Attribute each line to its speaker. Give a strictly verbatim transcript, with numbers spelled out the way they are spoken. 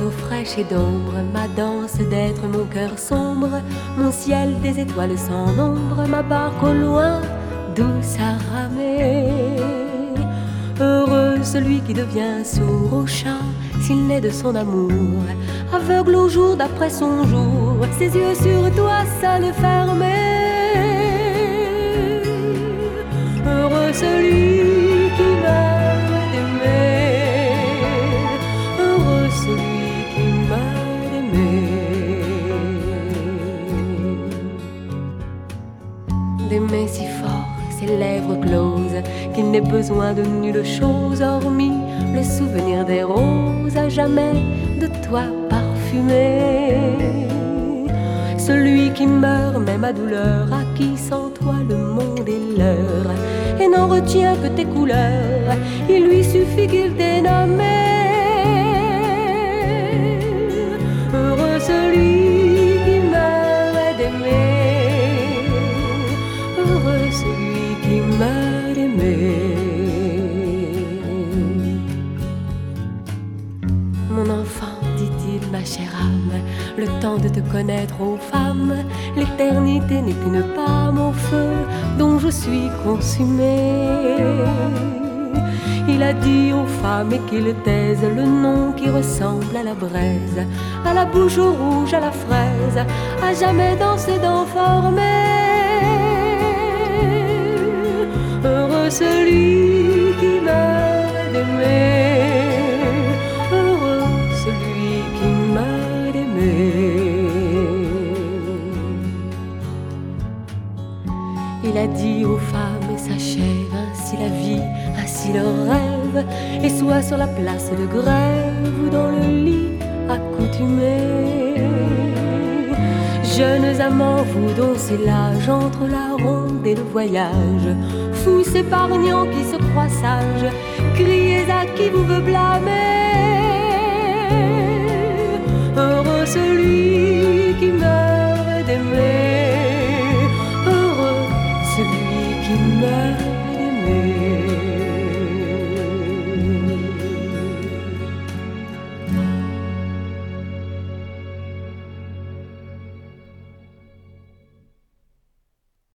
Speaker 1: d'eau fraîche et d'ombre, ma danse d'être, mon cœur sombre, mon ciel des étoiles sans nombre, ma barque au loin, douce à ramer. Heureux celui qui devient sourd au chant, s'il naît de son amour, aveugle au jour d'après son jour, ses yeux sur toi seuls fermés. Heureux celui qui meurt d'aimer, heureux celui qui meurt d'aimer. D'aimer si fort ses lèvres closes qu'il n'ait besoin de nulle chose hormis le souvenir des roses à jamais de toi parfumé. Celui qui meurt même à douleur, à qui sans toi le monde est leur, et n'en retient que tes couleurs, il lui suffit qu'il t'ait nommé. Heureux celui qui meurt d'aimer, heureux celui qui meurt d'aimer. Mon enfant, dit-il, ma chère âme, le temps de te connaître, ô femme, l'éternité n'est qu'une pâme au feu dont je suis consumée. Il a dit aux femmes et qu'ils taisent le nom qui ressemble à la braise, à la bouche rouge, à la fraise, à jamais dans ses dents formées. Heureux celui qui meurt d'aimer, heureux celui qui meurt d'aimer. Il a dit aux femmes et s'achève ainsi la vie, ainsi le rêve, et soit sur la place de grève ou dans le lit accoutumé. Jeunes amants, vous dansez l'âge entre la ronde et le voyage, fous épargnants qui se croient sages, criez à qui vous